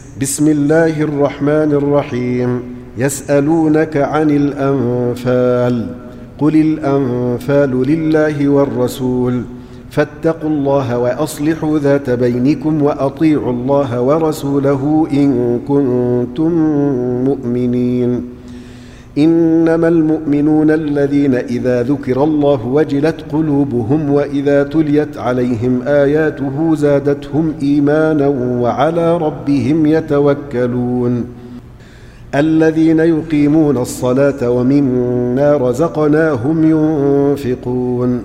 بسم الله الرحمن الرحيم. يسألونك عن الأنفال، قل الأنفال لله والرسول، فاتقوا الله وأصلحوا ذات بينكم وأطيعوا الله ورسوله إن كنتم مؤمنين. إنما المؤمنون الذين إذا ذكر الله وجلت قلوبهم وإذا تليت عليهم آياته زادتهم إيمانا وعلى ربهم يتوكلون. الذين يقيمون الصلاة ومما رزقناهم ينفقون،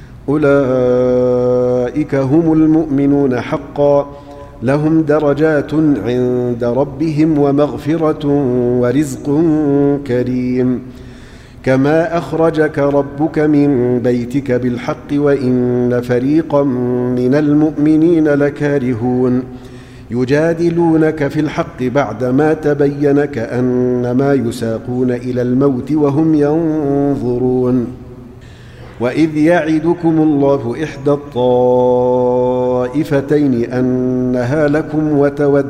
أولئك هم المؤمنون حقا، لهم درجات عند ربهم ومغفرة ورزق كريم. كما أخرجك ربك من بيتك بالحق وإن فريقا من المؤمنين لكارهون، يجادلونك في الحق بعدما تبين كأنما يساقون إلى الموت وهم ينظرون. وإذ يعدكم الله إحدى الطائفتين أنها لكم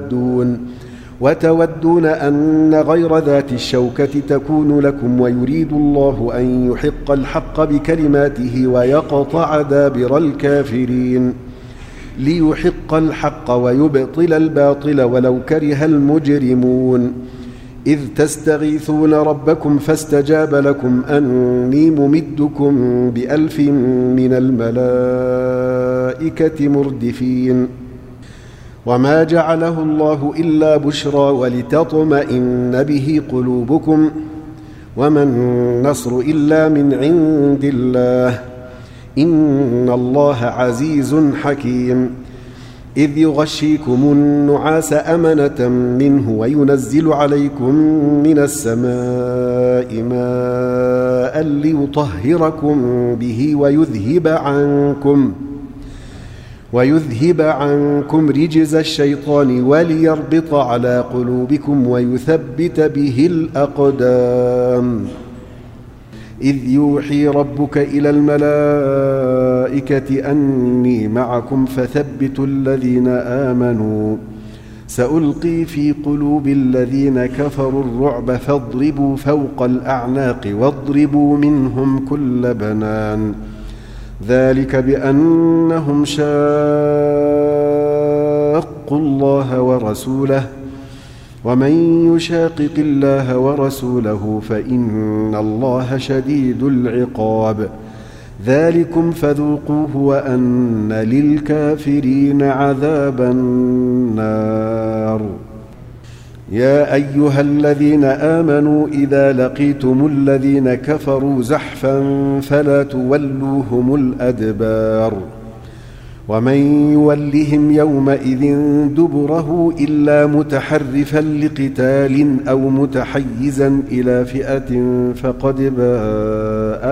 وتودون أن غير ذات الشوكة تكون لكم، ويريد الله أن يحق الحق بكلماته ويقطع دابر الكافرين، ليحق الحق ويبطل الباطل ولو كره المجرمون. إذ تستغيثون ربكم فاستجاب لكم أني ممدكم ب1000 من الملائكة مردفين. وما جعله الله إلا بشرى ولتطمئن به قلوبكم، وما النصر إلا من عند الله، إن الله عزيز حكيم. إذ يغشيكم النعاس أمنة منه وينزل عليكم من السماء ماء ليطهركم به ويذهب عنكم رجز الشيطان وليربط على قلوبكم ويثبت به الأقدام. إذ يوحي ربك إلى الملائكة أني معكم فثبتوا الذين آمنوا، سألقي في قلوب الذين كفروا الرعب فاضربوا فوق الأعناق واضربوا منهم كل بنان، ذلك بأنهم شاقوا الله ورسوله، ومن يشاقق الله ورسوله فإن الله شديد العقاب. ذلكم فذوقوه وأن للكافرين عذاب النار. يا أيها الذين آمنوا إذا لقيتم الذين كفروا زحفا فلا تولوهم الأدبار، ومن يولهم يومئذ دبره إلا متحرفا لقتال أو متحيزا إلى فئة فقد باء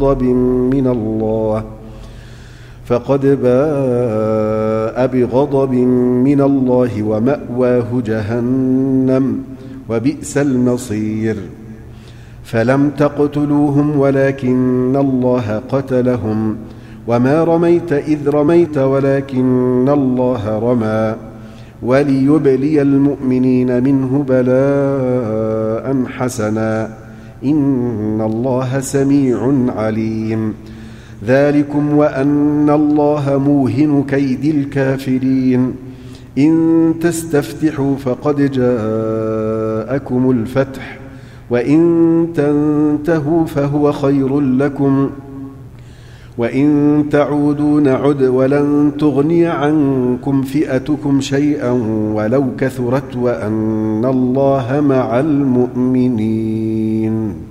بغضب من الله ومأواه جهنم وبئس المصير. فلم تقتلوهم ولكن الله قتلهم، وما رميت إذ رميت ولكن الله رمى، وليبلي المؤمنين منه بلاء حسنا، إن الله سميع عليم. ذلكم وأن الله موهن كيد الكافرين. إن تستفتحوا فقد جاءكم الفتح، وإن تنتهوا فهو خير لكم، وإن تعودوا نعد ولن تغني عنكم فئتكم شيئا ولو كثرت، وأن الله مع المؤمنين.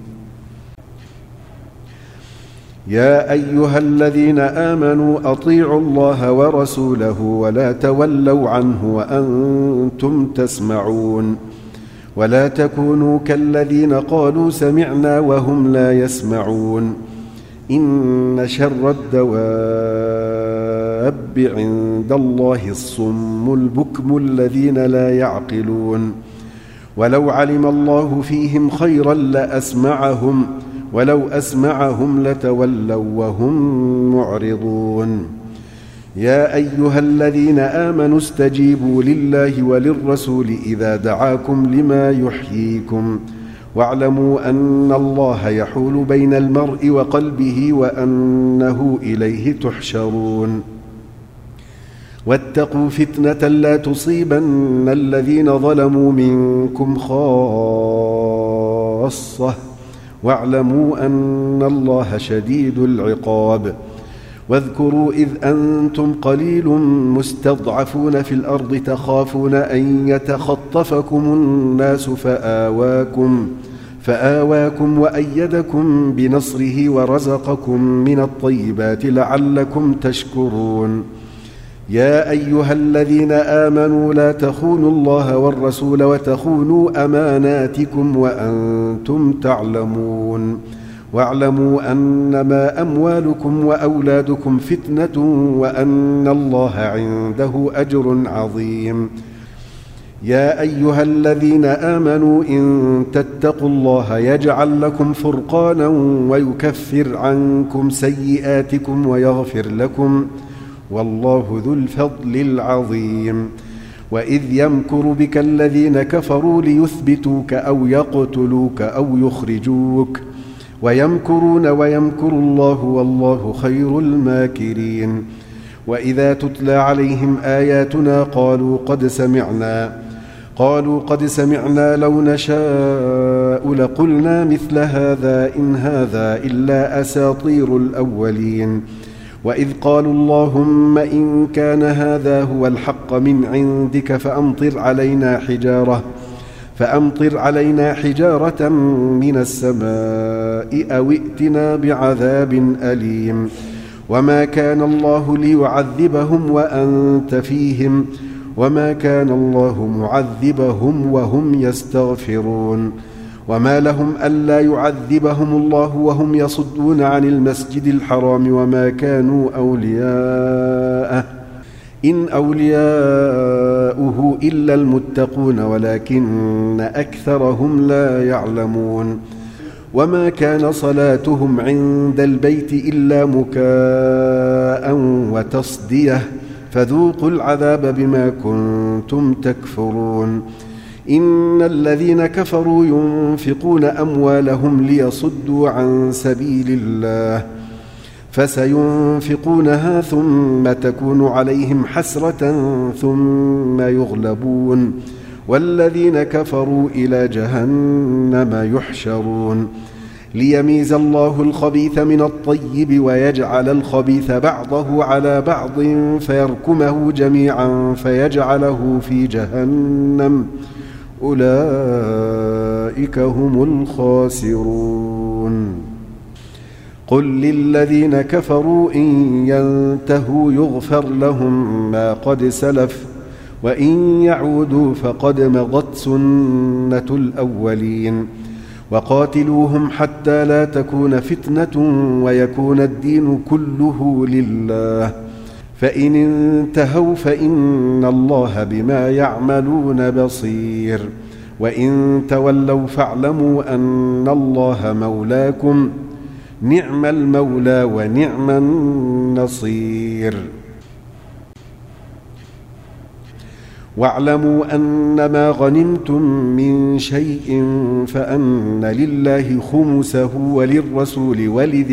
يا أيها الذين آمنوا أطيعوا الله ورسوله ولا تولوا عنه وأنتم تسمعون، ولا تكونوا كالذين قالوا سمعنا وهم لا يسمعون. إن شر الدواب عند الله الصم البكم الذين لا يعقلون، ولو علم الله فيهم خيرا لأسمعهم، ولو أسمعهم لتولوا وهم معرضون. يا أيها الذين آمنوا استجيبوا لله وللرسول إذا دعاكم لما يحييكم واعلموا أن الله يحول بين المرء وقلبه وأنه إليه تحشرون واتقوا فتنة لا تصيبن الذين ظلموا منكم خاصة واعلموا أن الله شديد العقاب واذكروا إذ أنتم قليل مستضعفون في الأرض تخافون أن يتخطفكم الناس فآواكم وأيدكم بنصره ورزقكم من الطيبات لعلكم تشكرون يا أيها الذين آمنوا لا تخونوا الله والرسول وتخونوا أماناتكم وأنتم تعلمون واعلموا أنما أموالكم وأولادكم فتنة وأن الله عنده أجر عظيم يا أيها الذين آمنوا إن تتقوا الله يجعل لكم فرقانا ويكفر عنكم سيئاتكم ويغفر لكم والله ذو الفضل العظيم وإذ يمكر بك الذين كفروا ليثبتوك أو يقتلوك أو يخرجوك ويمكرون ويمكر الله والله خير الماكرين وإذا تتلى عليهم آياتنا قالوا قد سمعنا لو نشاء لقلنا مثل هذا إن هذا إلا أساطير الأولين وإذ قالوا اللهم إن كان هذا هو الحق من عندك فأمطر علينا حجارة من السماء أو ائتنا بعذاب أليم وما كان الله ليعذبهم وأنت فيهم وما كان الله معذبهم وهم يستغفرون وما لهم ألا يعذبهم الله وهم يصدون عن المسجد الحرام وما كانوا أولياءه إن أولياؤه إلا المتقون ولكن أكثرهم لا يعلمون وما كان صلاتهم عند البيت إلا مكاء وتصدية فذوقوا العذاب بما كنتم تكفرون إن الذين كفروا ينفقون أموالهم ليصدوا عن سبيل الله فسينفقونها ثم تكون عليهم حسرة ثم يغلبون والذين كفروا إلى جهنم يحشرون ليميز الله الخبيث من الطيب ويجعل الخبيث بعضه على بعض فيركمه جميعا فيجعله في جهنم أولئك هم الخاسرون قل للذين كفروا إن ينتهوا يغفر لهم ما قد سلف وإن يعودوا فقد مضت سنة الأولين وقاتلوهم حتى لا تكون فتنة ويكون الدين كله لله فإن انتهوا فإن الله بما يعملون بصير وإن تولوا فاعلموا أن الله مولاكم نعم المولى ونعم النصير واعلموا أنما غنمتم من شيء فأن لله خمسه وللرسول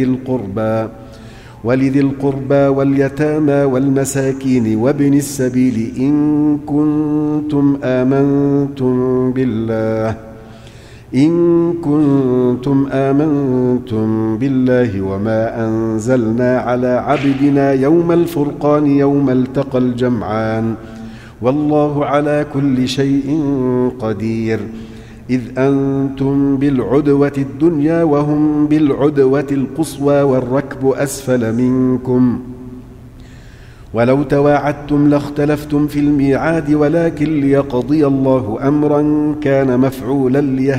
ولذي القربى واليتامى والمساكين وابن السبيل إن كنتم آمنتم بالله وما أنزلنا على عبدنا يوم الفرقان يوم التقى الجمعان والله على كل شيء قدير إذ أنتم بالعدوة الدنيا وهم بالعدوة القصوى والركب أسفل منكم ولو تواعدتم لاختلفتم في الميعاد ولكن ليقضي الله أمرا كان مفعولا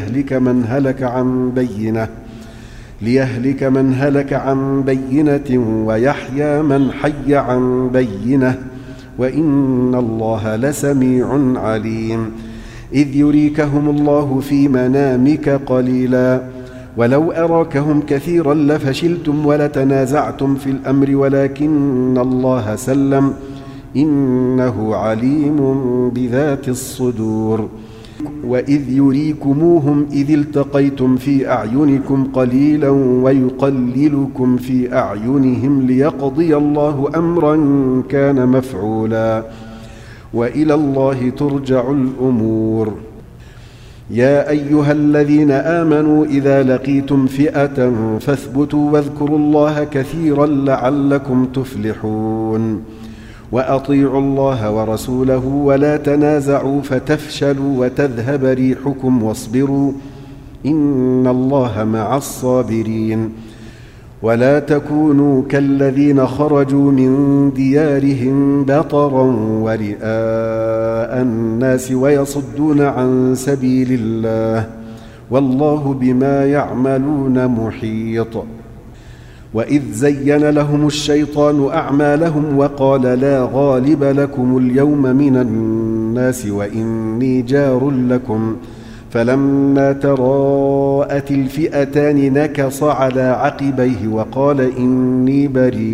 ليهلك من هلك عن بينة ويحيى من حي عن بينة وإن الله لسميع عليم إذ يريكهم الله في منامك قليلا ولو أراكهم كثيرا لفشلتم ولتنازعتم في الأمر ولكن الله سلم إنه عليم بذات الصدور. وإذ يريكموهم إذ التقيتم في أعينكم قليلا ويقللكم في أعينهم ليقضي الله أمرا كان مفعولا وإلى الله ترجع الأمور. يا أيها الذين آمنوا إذا لقيتم فئة فاثبتوا واذكروا الله كثيرا لعلكم تفلحون. وأطيعوا الله ورسوله ولا تنازعوا فتفشلوا وتذهب ريحكم واصبروا إن الله مع الصابرين. ولا تكونوا كالذين خرجوا من ديارهم بطرا ورئاء الناس ويصدون عن سبيل الله والله بما يعملون محيط. وإذ زين لهم الشيطان أعمالهم وقال لا غالب لكم اليوم من الناس وإني جار لكم فلما تراءت الفئتان نكص على عقبيه وقال إني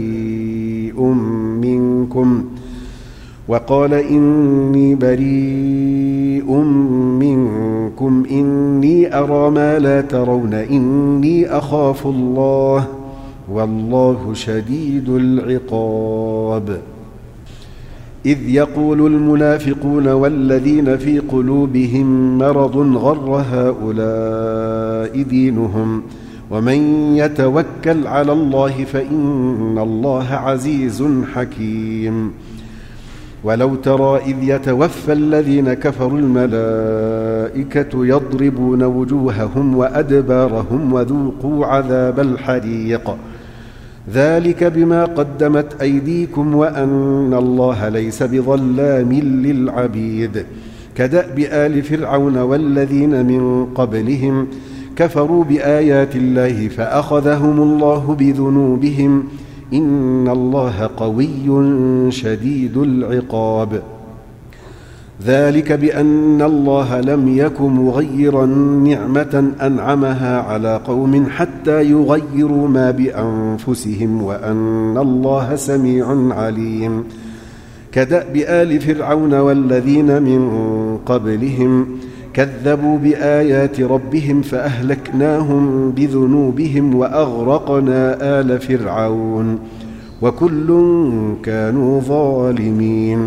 بريء منكم إني أرى ما لا ترون إني أخاف الله والله شديد العقاب. إذ يقول المنافقون والذين في قلوبهم مرض غر هؤلاء دينهم ومن يتوكل على الله فإن الله عزيز حكيم. ولو ترى إذ يتوفى الذين كفروا الملائكة يضربون وجوههم وأدبارهم وذوقوا عذاب الحريق ذلك بما قدمت أيديكم وأن الله ليس بظلام للعبيد. كدأب آل فرعون والذين من قبلهم كفروا بآيات الله فأخذهم الله بذنوبهم إن الله قوي شديد العقاب. ذلك بأن الله لم يك مغيرا نعمة أنعمها على قوم حتى يغيروا ما بأنفسهم وأن الله سميع عليم. كدأب آل فرعون والذين من قبلهم كذبوا بآيات ربهم فأهلكناهم بذنوبهم وأغرقنا آل فرعون وكل كانوا ظالمين.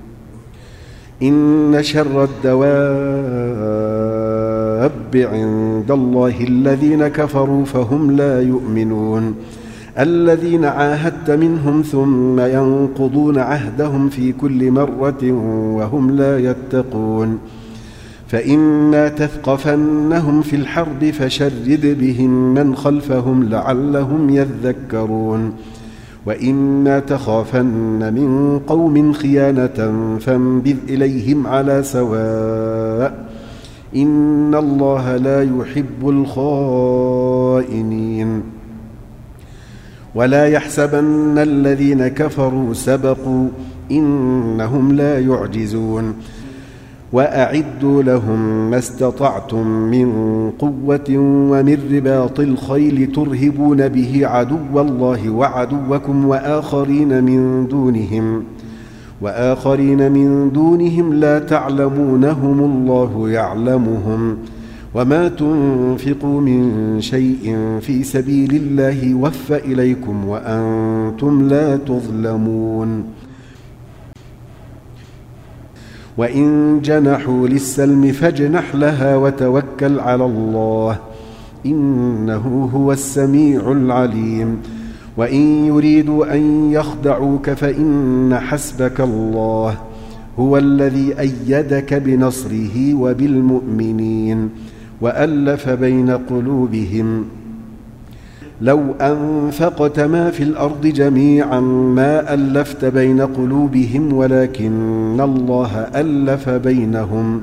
إن شر الدواب عند الله الذين كفروا فهم لا يؤمنون الذين عاهدت منهم ثم ينقضون عهدهم في كل مرة وهم لا يتقون. فإما تثقفنهم في الحرب فشرد بهم من خلفهم لعلهم يذكرون. وإما تخافن من قوم خيانة فانبذ إليهم على سواء إن الله لا يحب الخائنين. ولا يحسبن الذين كفروا سبقوا إنهم لا يعجزون. وأعدوا لهم ما استطعتم من قوة ومن رباط الخيل ترهبون به عدو الله وعدوكم وآخرين من دونهم لا تعلمونهم الله يعلمهم وما تنفقوا من شيء في سبيل الله يوفى إليكم وأنتم لا تظلمون. وإن جنحوا للسلم فاجنح لها وتوكل على الله إنه هو السميع العليم. وإن يريدوا أن يخدعوك فإن حسبك الله هو الذي أيدك بنصره وبالمؤمنين وألف بين قلوبهم. لو أنفقت ما في الأرض جميعا ما ألفت بين قلوبهم ولكن الله ألف بينهم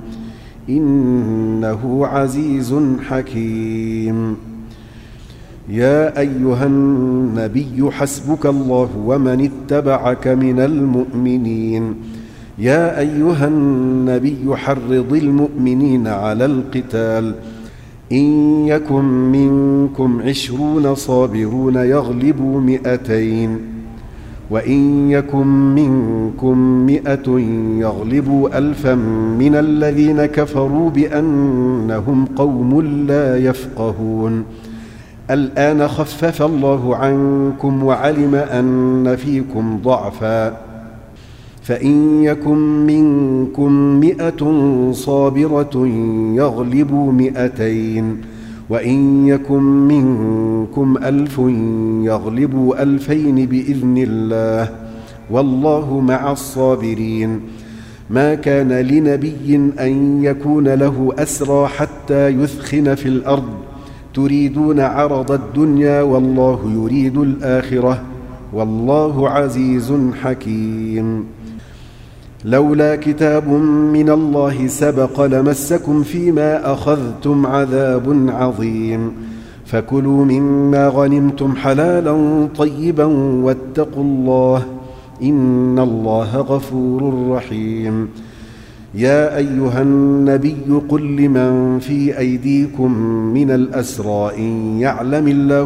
إنه عزيز حكيم. يا أيها النبي حسبك الله ومن اتبعك من المؤمنين. يا أيها النبي حرض المؤمنين على القتال إن يكن منكم 20 صابرون يغلبوا 200 وإن يكن منكم 100 يغلبوا 1000 من الذين كفروا بأنهم قوم لا يفقهون الآن خفف الله عنكم وعلم أن فيكم ضعفا فإن يكن منكم 100 صابرة يغلبوا 200 وإن يكن منكم 1000 يغلبوا 2000 بإذن الله والله مع الصابرين ما كان لنبي أن يكون له أسرى حتى يثخن في الأرض تريدون عرض الدنيا والله يريد الآخرة والله عزيز حكيم لولا كتاب من الله سبق لمسكم فيما أخذتم عذاب عظيم فكلوا مما غنمتم حلالا طيبا واتقوا الله إن الله غفور رحيم يا أيها النبي قل لمن في أيديكم من الأسرى إن يعلم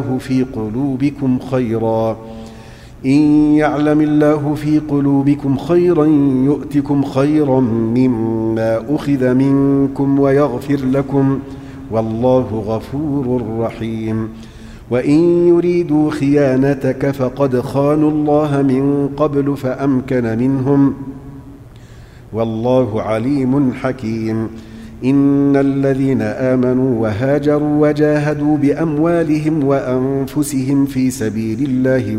الله في قلوبكم خيرا يؤتكم خيرا مما أخذ منكم ويغفر لكم والله غفور رحيم وإن يريدوا خيانتك فقد خانوا الله من قبل فأمكن منهم والله عليم حكيم إن الذين آمنوا وهاجروا وجاهدوا بأموالهم وأنفسهم في سبيل الله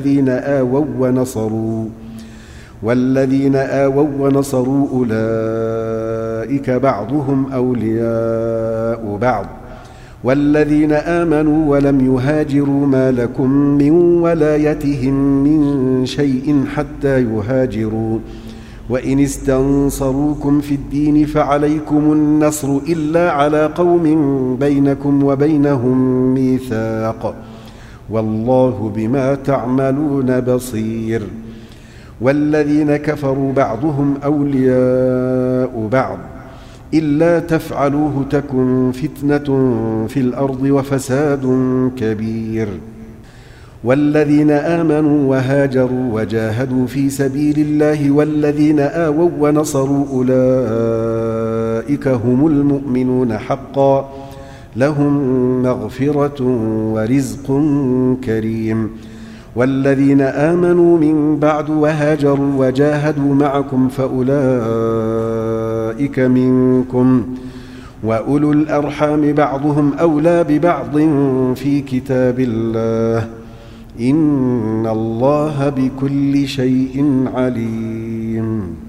والذين آووا ونصروا أولئك بعضهم أولياء بعض والذين آمنوا ولم يهاجروا ما لكم من ولايتهم من شيء حتى يهاجروا وإن استنصروكم في الدين فعليكم النصر إلا على قوم بينكم وبينهم ميثاق والله بما تعملون بصير والذين كفروا بعضهم أولياء بعض إلا تفعلوه تكن فتنة في الأرض وفساد كبير والذين آمنوا وهاجروا وجاهدوا في سبيل الله والذين آووا ونصروا أولئك هم المؤمنون حقا لهم مغفرة ورزق كريم والذين آمنوا من بعد وهاجروا وجاهدوا معكم فأولئك منكم وأولو الأرحام بعضهم أولى ببعض في كتاب الله إن الله بكل شيء عليم